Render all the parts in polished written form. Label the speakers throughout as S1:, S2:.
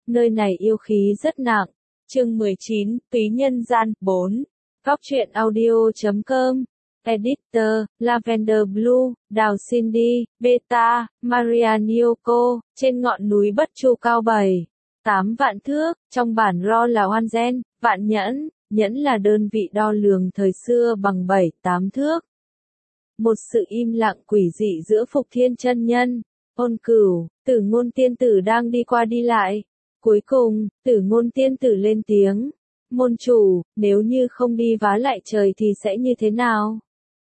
S1: nơi này yêu khí rất nặng. Chương 19, Túy nhân gian, 4. Góc truyện audio.com. Editor, Lavender Blue, Đào Cindy, Beta, Maria Nyoko, trên ngọn núi Bất Chu cao 7-8 vạn thước, trong bản Ro là oan gen, vạn nhẫn, nhẫn là đơn vị đo lường thời xưa bằng 7-8 thước. Một sự im lặng quỷ dị giữa Phục Thiên chân nhân, Ôn Cửu, Tử Ngôn tiên tử đang đi qua đi lại. Cuối cùng, Tử Ngôn tiên tử lên tiếng. Môn chủ, nếu như không đi vá lại trời thì sẽ như thế nào?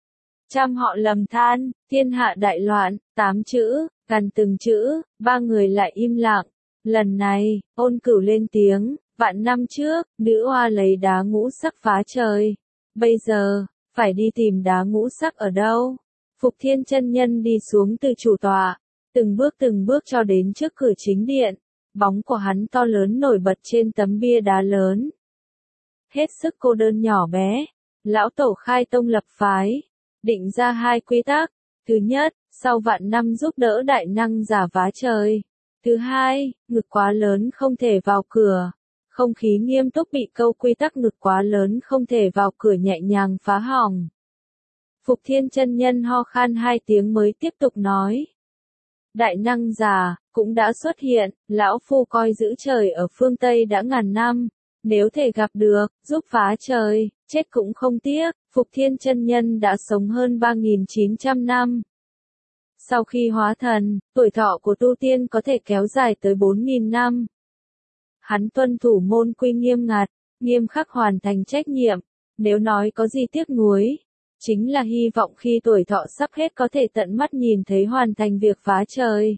S1: Trăm họ lầm than, thiên hạ đại loạn, 8 chữ, gần từng chữ, ba người lại im lặng. Lần này, Ôn Cửu lên tiếng, vạn năm trước, nữ oa lấy đá ngũ sắc phá trời. Bây giờ, phải đi tìm đá ngũ sắc ở đâu? Phục Thiên chân nhân đi xuống từ chủ tọa, từng bước cho đến trước cửa chính điện. Bóng của hắn to lớn nổi bật trên tấm bia đá lớn. Hết sức cô đơn nhỏ bé, lão tổ khai tông lập phái, định ra 2 quy tắc. Thứ nhất, sau vạn năm giúp đỡ đại năng giả vá trời. Thứ hai, ngực quá lớn không thể vào cửa. Không khí nghiêm túc bị câu quy tắc ngực quá lớn không thể vào cửa nhẹ nhàng phá hỏng. Phục Thiên chân nhân ho khan 2 tiếng mới tiếp tục nói. Đại năng già, cũng đã xuất hiện, lão phu coi giữ trời ở phương Tây đã ngàn năm. Nếu thể gặp được, giúp phá trời, chết cũng không tiếc. Phục Thiên chân nhân đã sống hơn 3.900 năm. Sau khi hóa thần, tuổi thọ của tu tiên có thể kéo dài tới 4.000 năm. Hắn tuân thủ môn quy nghiêm ngặt, nghiêm khắc hoàn thành trách nhiệm. Nếu nói có gì tiếc nuối, chính là hy vọng khi tuổi thọ sắp hết có thể tận mắt nhìn thấy hoàn thành việc phá trời.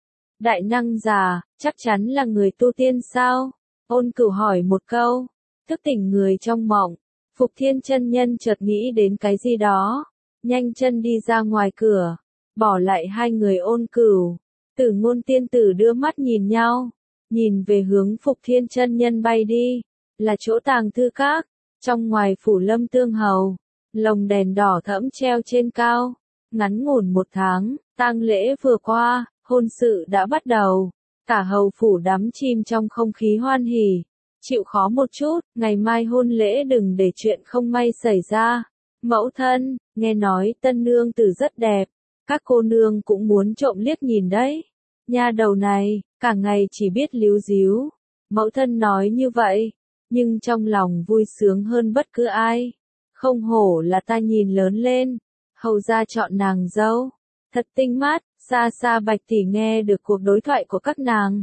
S1: Đại năng già, chắc chắn là người tu tiên sao? Ôn Cửu hỏi một câu, thức tỉnh người trong mộng. Phục Thiên chân nhân chợt nghĩ đến cái gì đó, nhanh chân đi ra ngoài cửa, bỏ lại 2 người Ôn Cửu. Tử Ngôn tiên tử đưa mắt nhìn nhau, nhìn về hướng Phục Thiên chân nhân bay đi, là chỗ tàng thư các, trong ngoài phủ Lâm Tương Hầu, lồng đèn đỏ thẫm treo trên cao. Ngắn ngủn 1 tháng, tang lễ vừa qua, hôn sự đã bắt đầu. Cả hầu phủ đắm chìm trong không khí hoan hỉ. Chịu khó một chút, ngày mai hôn lễ đừng để chuyện không may xảy ra. Mẫu thân, nghe nói tân nương tử rất đẹp. Các cô nương cũng muốn trộm liếc nhìn đấy. Nha đầu này, cả ngày chỉ biết líu díu. Mẫu thân nói như vậy, nhưng trong lòng vui sướng hơn bất cứ ai. Không hổ là ta nhìn lớn lên. Hầu gia chọn nàng dâu. Thật tinh mắt. Xa xa Bạch tỷ nghe được cuộc đối thoại của các nàng.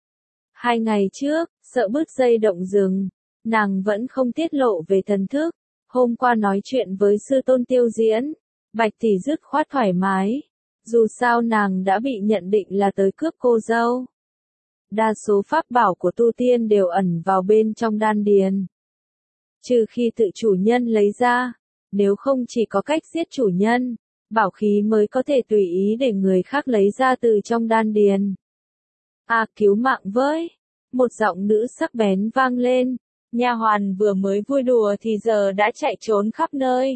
S1: 2 ngày trước, sợ bứt dây động rừng, nàng vẫn không tiết lộ về thần thức. Hôm qua nói chuyện với sư tôn Tiêu Diễn, Bạch tỷ dứt khoát thoải mái. Dù sao nàng đã bị nhận định là tới cướp cô dâu. Đa số pháp bảo của tu tiên đều ẩn vào bên trong đan điền. Trừ khi tự chủ nhân lấy ra, nếu không chỉ có cách giết chủ nhân. Bảo khí mới có thể tùy ý để người khác lấy ra từ trong đan điền. À, cứu mạng với! Một giọng nữ sắc bén vang lên. Nha hoàn vừa mới vui đùa thì giờ đã chạy trốn khắp nơi.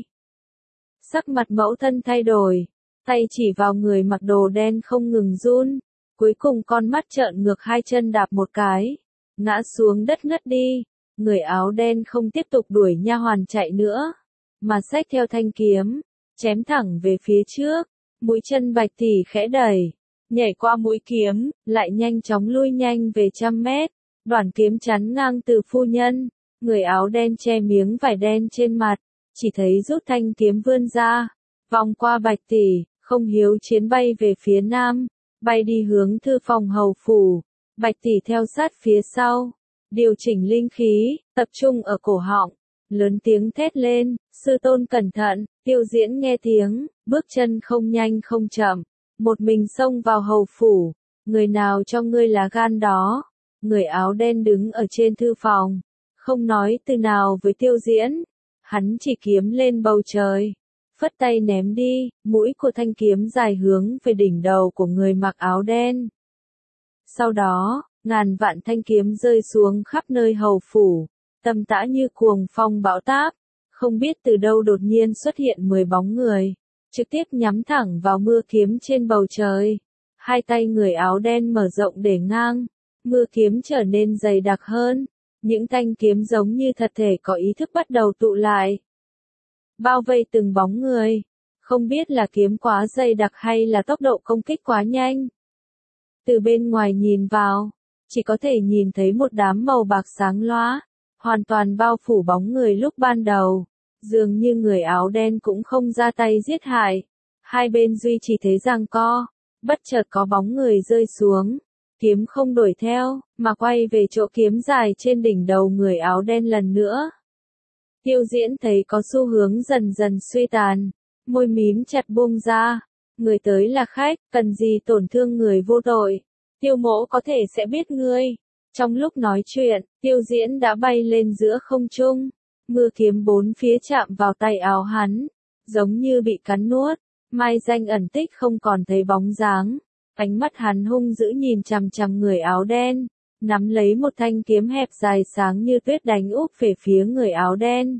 S1: Sắc mặt mẫu thân thay đổi, tay chỉ vào người mặc đồ đen không ngừng run. Cuối cùng con mắt trợn ngược 2 chân đạp một cái, ngã xuống đất ngất đi. Người áo đen không tiếp tục đuổi nha hoàn chạy nữa, mà xách theo thanh kiếm. Chém thẳng về phía trước, mũi chân Bạch tỷ khẽ đẩy, nhảy qua mũi kiếm, lại nhanh chóng lui nhanh về 100 mét. Đoạn kiếm chắn ngang từ phu nhân, người áo đen che miếng vải đen trên mặt, chỉ thấy rút thanh kiếm vươn ra, vòng qua Bạch tỷ, không hiếu chiến bay về phía nam, bay đi hướng thư phòng hầu phủ. Bạch tỷ theo sát phía sau, điều chỉnh linh khí, tập trung ở cổ họng, lớn tiếng thét lên, sư tôn cẩn thận. Tiêu Diễn nghe tiếng, bước chân không nhanh không chậm, một mình xông vào hầu phủ. Người nào cho ngươi lá gan đó? Người áo đen đứng ở trên thư phòng, không nói từ nào với Tiêu Diễn. Hắn chỉ kiếm lên bầu trời, phất tay ném đi, mũi của thanh kiếm dài hướng về đỉnh đầu của người mặc áo đen. Sau đó, ngàn vạn thanh kiếm rơi xuống khắp nơi hầu phủ, tầm tã như cuồng phong bão táp. Không biết từ đâu đột nhiên xuất hiện 10 bóng người, trực tiếp nhắm thẳng vào mưa kiếm trên bầu trời. 2 tay người áo đen mở rộng để ngang, Mưa kiếm trở nên dày đặc hơn, những thanh kiếm giống như thật thể có ý thức bắt đầu tụ lại. Bao vây từng bóng người, không biết là kiếm quá dày đặc hay là tốc độ công kích quá nhanh. Từ bên ngoài nhìn vào, chỉ có thể nhìn thấy một đám màu bạc sáng lóa, hoàn toàn bao phủ bóng người lúc ban đầu. Dường như người áo đen cũng không ra tay giết hại. Hai bên duy trì thế giằng co, bất chợt có bóng người rơi xuống. Kiếm không đuổi theo, mà quay về chỗ kiếm dài trên đỉnh đầu người áo đen lần nữa. Tiêu Diễn thấy có xu hướng dần dần suy tàn, môi mím chặt buông ra. Người tới là khách, cần gì tổn thương người vô tội. Tiêu mỗ có thể sẽ biết ngươi. Trong lúc nói chuyện, Tiêu Diễn đã bay lên giữa không trung. Mưa kiếm bốn phía chạm vào tay áo hắn, giống như bị cắn nuốt. Mai danh ẩn tích không còn thấy bóng dáng. Ánh mắt hắn hung dữ nhìn chằm chằm người áo đen, nắm lấy một thanh kiếm hẹp dài sáng như tuyết đánh úp về phía người áo đen.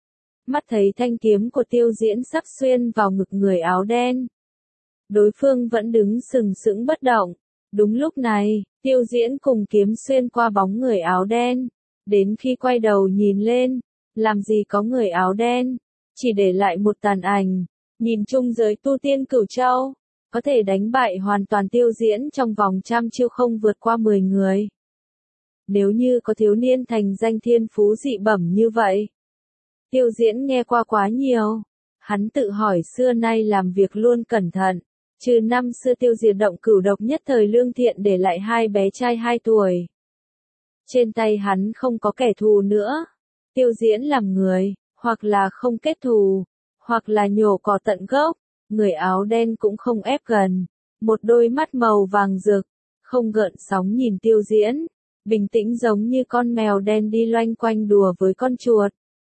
S1: Mắt thấy thanh kiếm của Tiêu Diễn sắp xuyên vào ngực người áo đen. Đối phương vẫn đứng sừng sững bất động. Đúng lúc này, Tiêu Diễn cùng kiếm xuyên qua bóng người áo đen. Đến khi quay đầu nhìn lên, làm gì có người áo đen, chỉ để lại một tàn ảnh. Nhìn chung giới tu tiên Cửu Châu, có thể đánh bại hoàn toàn Tiêu Diễn trong vòng trăm chiêu không vượt qua 10 người. Nếu như có thiếu niên thành danh thiên phú dị bẩm như vậy. Tiêu Diễn nghe qua quá nhiều. Hắn tự hỏi xưa nay làm việc luôn cẩn thận. Trừ năm xưa tiêu diệt động cửu độc nhất thời Lương Thiện để lại hai bé trai 2 tuổi. Trên tay hắn không có kẻ thù nữa. Tiêu Diễn làm người, hoặc là không kết thù, hoặc là nhổ cỏ tận gốc. Người áo đen cũng không ép gần. Một đôi mắt màu vàng rực, không gợn sóng nhìn Tiêu Diễn. Bình tĩnh giống như con mèo đen đi loanh quanh đùa với con chuột.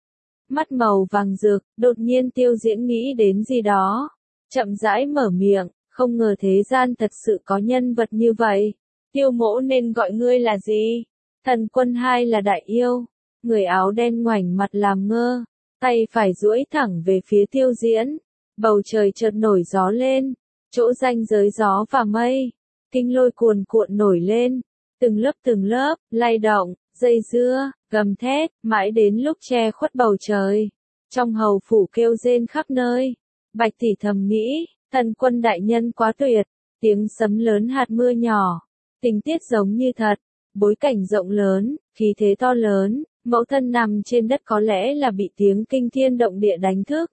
S1: Mắt màu vàng rực, đột nhiên Tiêu Diễn nghĩ đến gì đó. Chậm rãi mở miệng, không ngờ thế gian thật sự có nhân vật như vậy. Tiêu mỗ nên gọi ngươi là gì? Thần Quân hay là đại yêu? Người áo đen ngoảnh mặt làm ngơ, tay phải duỗi thẳng về phía Tiêu Diễn. Bầu trời chợt nổi gió lên, chỗ ranh giới gió và mây. Kinh lôi cuồn cuộn nổi lên, từng lớp, lay động, dây dưa, gầm thét, mãi đến lúc che khuất bầu trời. Trong hầu phủ kêu rên khắp nơi. Bạch tỷ thầm nghĩ, Thần Quân đại nhân quá tuyệt, tiếng sấm lớn hạt mưa nhỏ, tình tiết giống như thật, bối cảnh rộng lớn, khí thế to lớn, mẫu thân nằm trên đất có lẽ là bị tiếng kinh thiên động địa đánh thức.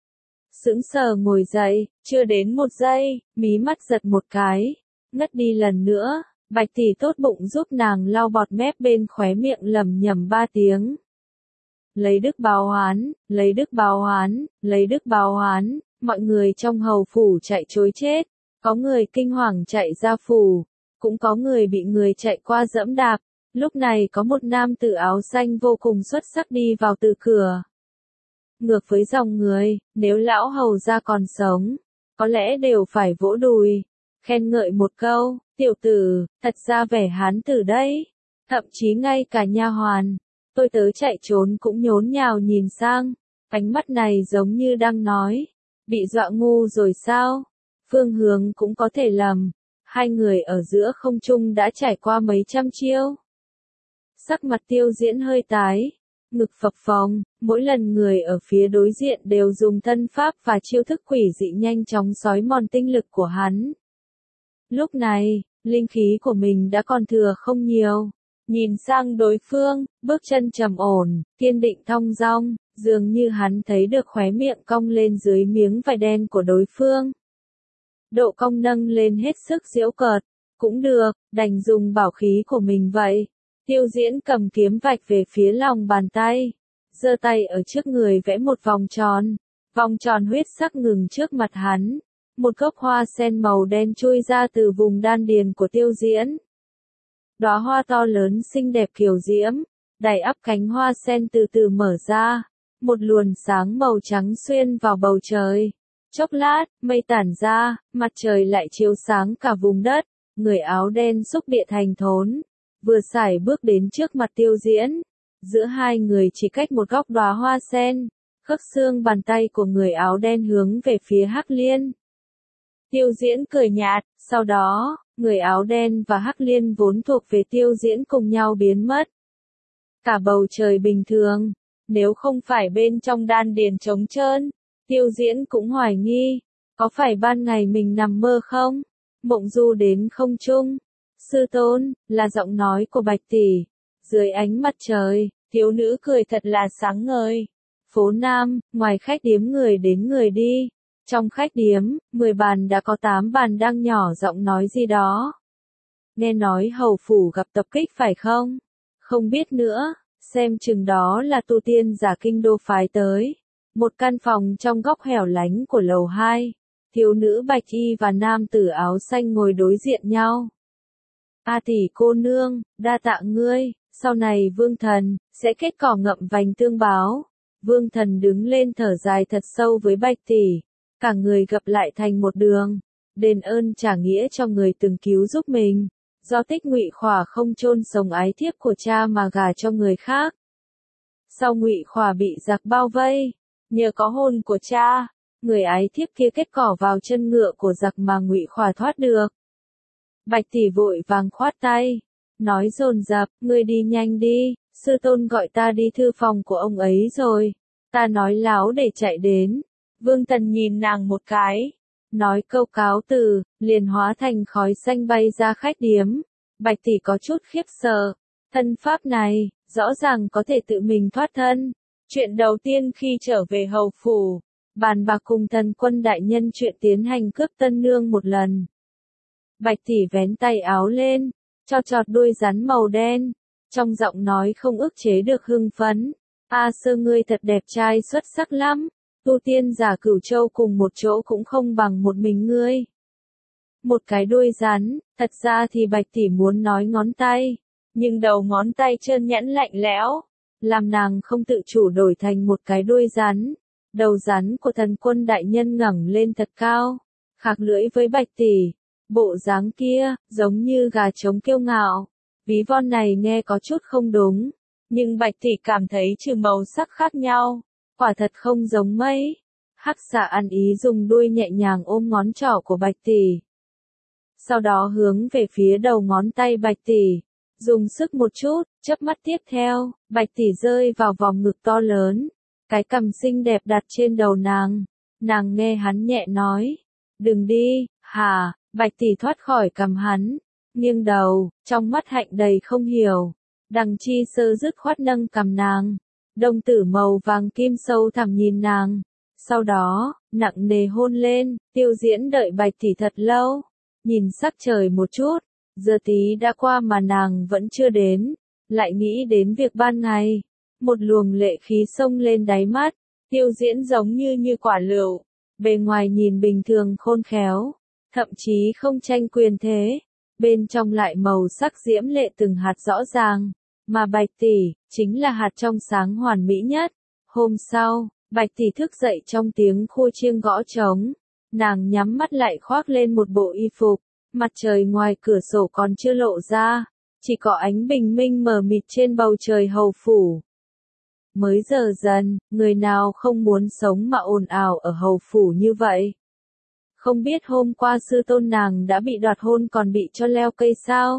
S1: Sững sờ ngồi dậy, chưa đến 1 giây, mí mắt giật một cái, ngất đi lần nữa. Bạch tỷ tốt bụng giúp nàng lau bọt mép bên khóe miệng lẩm nhẩm 3 tiếng. Lấy đức báo oán, lấy đức báo oán, lấy đức báo oán. Mọi người trong hầu phủ chạy trối chết, có người kinh hoàng chạy ra phủ, cũng có người bị người chạy qua giẫm đạp. Lúc này có một nam tử áo xanh vô cùng xuất sắc đi vào từ cửa. Ngược với dòng người, nếu lão hầu gia còn sống, có lẽ đều phải vỗ đùi, khen ngợi một câu, tiểu tử, thật ra vẻ hán tử đấy. Thậm chí ngay cả nha hoàn, tôi tớ chạy trốn cũng nhốn nhào nhìn sang, ánh mắt này giống như đang nói, bị dọa ngu rồi sao? Phương hướng cũng có thể lầm. Hai người ở giữa không trung đã trải qua mấy trăm chiêu. Sắc mặt Tiêu Diễn hơi tái, ngực phập phồng, mỗi lần người ở phía đối diện đều dùng thân pháp và chiêu thức quỷ dị nhanh chóng xói mòn tinh lực của hắn. Lúc này, linh khí của mình đã còn thừa không nhiều. Nhìn sang đối phương, bước chân trầm ổn, kiên định thong dong, dường như hắn thấy được khóe miệng cong lên dưới miếng vải đen của đối phương. Độ cong nâng lên hết sức giễu cợt, cũng được, đành dùng bảo khí của mình vậy. Tiêu Diễn cầm kiếm vạch về phía lòng bàn tay, giơ tay ở trước người vẽ một vòng tròn huyết sắc ngừng trước mặt hắn. Một gốc hoa sen màu đen chui ra từ vùng đan điền của Tiêu Diễn. Đóa hoa to lớn xinh đẹp kiều diễm, đầy ắp cánh hoa sen từ từ mở ra, một luồng sáng màu trắng xuyên vào bầu trời. Chốc lát, mây tản ra, mặt trời lại chiếu sáng cả vùng đất, người áo đen xúc địa thành thốn, vừa sải bước đến trước mặt Tiêu Diễn. Giữa hai người chỉ cách một góc đóa hoa sen, khớp xương bàn tay của người áo đen hướng về phía Hắc Liên. Tiêu Diễn cười nhạt, sau đó, người áo đen và Hắc Liên vốn thuộc về Tiêu Diễn cùng nhau biến mất. Cả bầu trời bình thường, nếu không phải bên trong đan điền trống trơn, Tiêu Diễn cũng hoài nghi, có phải ban ngày mình nằm mơ không? Mộng du đến không trung. Sư tôn, là giọng nói của Bạch tỷ. Dưới ánh mặt trời, thiếu nữ cười thật là sáng ngời. Phố Nam, ngoài khách điếm người đến người đi. Trong khách điếm, 10 bàn đã có 8 bàn đang nhỏ giọng nói gì đó. Nghe nói hầu phủ gặp tập kích phải không? Không biết nữa, xem chừng đó là tu tiên giả kinh đô phái tới. Một căn phòng trong góc hẻo lánh của lầu 2. Thiếu nữ bạch y và nam tử áo xanh ngồi đối diện nhau. A tỷ cô nương, đa tạ ngươi, sau này vương thần, sẽ kết cỏ ngậm vành tương báo. Vương thần đứng lên thở dài thật sâu với bạch tỷ. Cả người gặp lại thành một đường. Đền ơn trả nghĩa cho người từng cứu giúp mình. Do Tích Ngụy Khỏa không chôn sống ái thiếp của cha mà gả cho người khác. Sau Ngụy Khỏa bị giặc bao vây, nhờ có hôn của cha, người ái thiếp kia kết cỏ vào chân ngựa của giặc mà Ngụy Khỏa thoát được. Bạch tỷ vội vàng khoát tay, nói dồn dập, ngươi đi nhanh đi, sư tôn gọi ta đi thư phòng của ông ấy rồi. Ta nói láo để chạy đến. Vương Tần nhìn nàng một cái, nói câu cáo từ, liền hóa thành khói xanh bay ra khách điếm. Bạch tỷ có chút khiếp sợ, thân pháp này, rõ ràng có thể tự mình thoát thân. Chuyện đầu tiên khi trở về hầu phủ, bàn bạc cùng Thần Quân đại nhân chuyện tiến hành cướp tân nương một lần. Bạch tỷ vén tay áo lên, cho chọt đuôi rắn màu đen, trong giọng nói không ức chế được hưng phấn. A Sơ ngươi thật đẹp trai xuất sắc lắm, tu tiên giả Cửu Châu cùng một chỗ cũng không bằng một mình ngươi. Một cái đuôi rắn, thật ra thì Bạch tỷ muốn nói ngón tay, nhưng đầu ngón tay trơn nhẵn lạnh lẽo, làm nàng không tự chủ đổi thành một cái đuôi rắn. Đầu rắn của Thần Quân đại nhân ngẩng lên thật cao, khạc lưỡi với Bạch tỷ. Bộ dáng kia, giống như gà trống kiêu ngạo. Ví von này nghe có chút không đúng, nhưng Bạch tỷ cảm thấy trừ màu sắc khác nhau, quả thật không giống mấy. Hắc xà ăn ý dùng đuôi nhẹ nhàng ôm ngón trỏ của Bạch tỷ. Sau đó hướng về phía đầu ngón tay Bạch tỷ, dùng sức một chút, chớp mắt tiếp theo, Bạch tỷ rơi vào vòng ngực to lớn, cái cằm xinh đẹp đặt trên đầu nàng. Nàng nghe hắn nhẹ nói, đừng đi, hả? Bạch tỷ thoát khỏi cằm hắn, nghiêng đầu, trong mắt hạnh đầy không hiểu. Đằng Chi Sơ dứt khoát nâng cằm nàng, đồng tử màu vàng kim sâu thẳm nhìn nàng. Sau đó, nặng nề hôn lên. Tiêu Diễn đợi Bạch tỷ thật lâu, nhìn sắc trời một chút, giờ tí đã qua mà nàng vẫn chưa đến, lại nghĩ đến việc ban ngày. Một luồng lệ khí xông lên đáy mắt. Tiêu Diễn giống như quả lựu, bề ngoài nhìn bình thường khôn khéo, thậm chí không tranh quyền thế, bên trong lại màu sắc diễm lệ từng hạt rõ ràng, mà Bạch tỷ chính là hạt trong sáng hoàn mỹ nhất. Hôm sau, Bạch tỷ thức dậy trong tiếng khua chiêng gõ trống, nàng nhắm mắt lại khoác lên một bộ y phục, mặt trời ngoài cửa sổ còn chưa lộ ra, chỉ có ánh bình minh mờ mịt trên bầu trời hầu phủ. Mới giờ dần, người nào không muốn sống mà ồn ào ở hầu phủ như vậy? Không biết hôm qua sư tôn nàng đã bị đoạt hôn còn bị cho leo cây sao?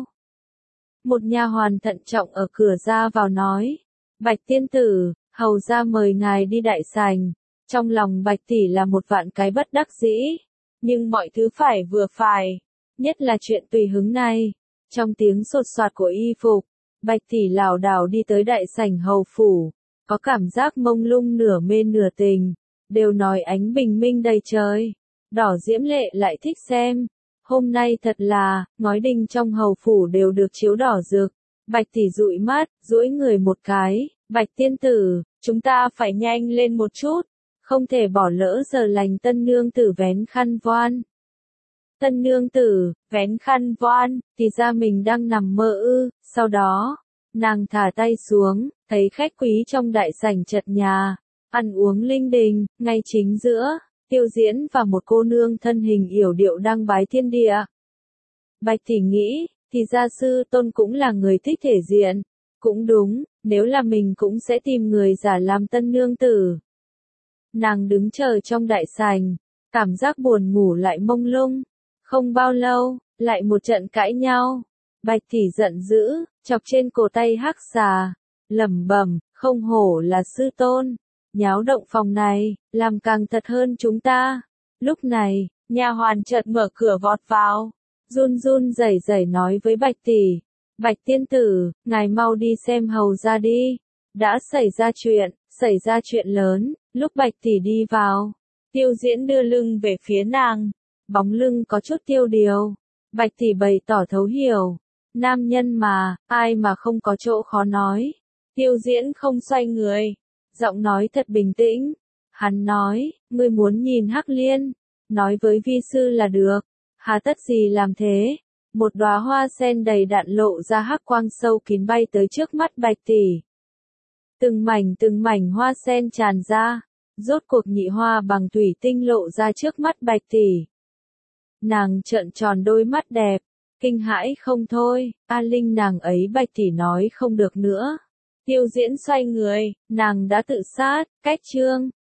S1: Một nha hoàn thận trọng ở cửa ra vào nói, Bạch tiên tử, hầu ra mời ngài đi đại sảnh. Trong lòng Bạch tỷ là một vạn cái bất đắc dĩ, nhưng mọi thứ phải vừa phải, nhất là chuyện tùy hứng này. Trong tiếng sột soạt của y phục, Bạch tỷ lảo đảo đi tới đại sảnh hầu phủ, có cảm giác mông lung nửa mê nửa tình, đều nói ánh bình minh đầy trời, đỏ diễm lệ lại thích xem. Hôm nay thật là, ngói đinh trong hầu phủ đều được chiếu đỏ rực. Bạch tỷ dụi mắt, duỗi người một cái, Bạch tiên tử, chúng ta phải nhanh lên một chút, không thể bỏ lỡ giờ lành. Tân nương tử vén khăn voan. Tân nương tử, vén khăn voan, thì ra mình đang nằm mơ ư. Sau đó, nàng thả tay xuống, thấy khách quý trong đại sảnh chật nhà, ăn uống linh đình. Ngay chính giữa, Tiêu Diễn và một cô nương thân hình yểu điệu đang bái thiên địa. Bạch tỷ nghĩ, thì ra sư tôn cũng là người thích thể diện. Cũng đúng, nếu là mình cũng sẽ tìm người giả làm tân nương tử. Nàng đứng chờ trong đại sảnh, cảm giác buồn ngủ lại mông lung. Không bao lâu, Lại một trận cãi nhau. Bạch tỷ giận dữ, chọc trên cổ tay hắc xà, lẩm bẩm, không hổ là sư tôn, nháo động phòng này, làm càng thật hơn chúng ta. Lúc này, nha hoàn chợt mở cửa vọt vào, run run rẩy rẩy nói với Bạch tỷ, Bạch tiên tử, ngài mau đi xem hầu ra đi. Đã xảy ra chuyện lớn. Lúc Bạch tỷ đi vào, Tiêu Diễn đưa lưng về phía nàng, bóng lưng có chút tiêu điều. Bạch tỷ bày tỏ thấu hiểu, nam nhân mà, ai mà không có chỗ khó nói. Tiêu Diễn không xoay người, giọng nói thật bình tĩnh. Hắn nói, ngươi muốn nhìn Hắc Liên, nói với vi sư là được, hà tất gì làm thế. Một đóa hoa sen đầy đặn lộ ra hắc quang sâu kín bay tới trước mắt Bạch tỷ. Từng mảnh hoa sen tràn ra, rốt cuộc nhị hoa bằng thủy tinh lộ ra trước mắt Bạch tỷ. Nàng trợn tròn đôi mắt đẹp, kinh hãi không thôi, A Linh nàng ấy. Bạch tỷ nói không được nữa. Tiêu Diễn xoay người, nàng đã tự sát, cách chương.